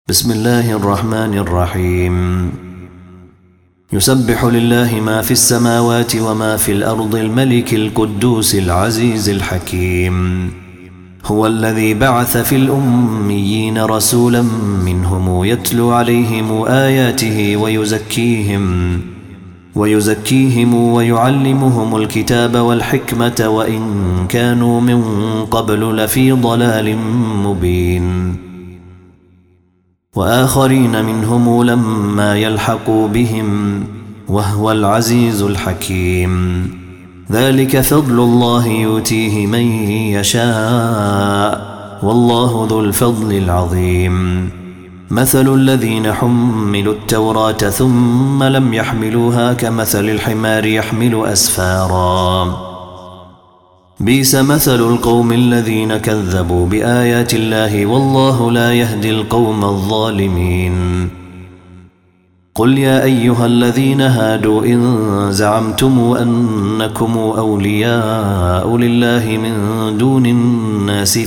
بسم الله الرحمن الرحيم. يسبح لله ما في السماوات وما في الأرض الملك القدوس العزيز الحكيم. هو الذي بعث في الأميين رسولا منهم يتلو عليهم آياته ويزكيهم ويعلمهم الكتاب والحكمة وإن كانوا من قبل لفي ضلال مبين. وآخرين منهم لما يلحقوا بهم وهو العزيز الحكيم. ذلك فضل الله يؤتيه من يشاء والله ذو الفضل العظيم. مثل الذين حملوا التوراة ثم لم يحملوها كمثل الحمار يحمل أسفارا. بئس مثل القوم الذين كذبوا بآيات الله والله لا يهدي القوم الظالمين. قل يا أيها الذين هادوا إن زعمتم أنكم أولياء لله من دون الناس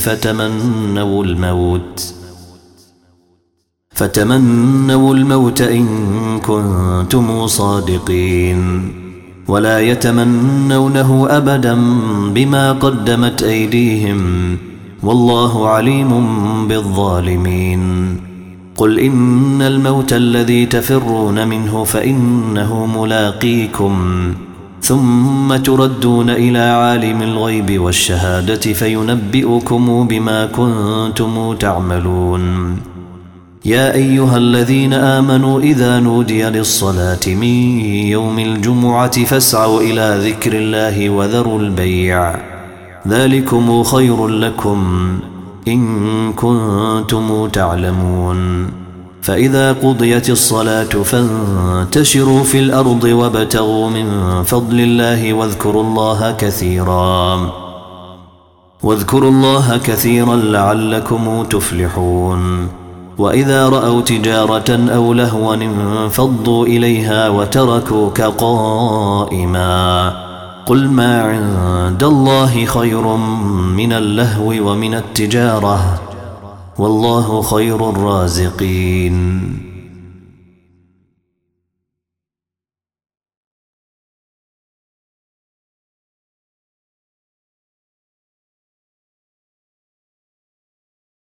فتمنوا الموت إن كنتم صادقين ولا يتمنونه أبدا بما قدمت أيديهم والله عليم بالظالمين. قل إن الموت الذي تفرون منه فإنه ملاقيكم ثم تردون إلى عالم الغيب والشهادة فينبئكم بما كنتم تعملون. يا أيها الذين آمنوا إذا نودي للصلاة من يوم الجمعة فاسعوا إلى ذكر الله وذروا البيع ذلكم خير لكم إن كنتم تعلمون. فإذا قضيت الصلاة فانتشروا في الأرض وابتغوا من فضل الله واذكروا الله كثيرا لعلكم تفلحون. وإذا رأوا تجارة أو لهوا انفضوا إليها وتركوك قائما. قل ما عند الله خير من اللهو ومن التجارة والله خير الرازقين.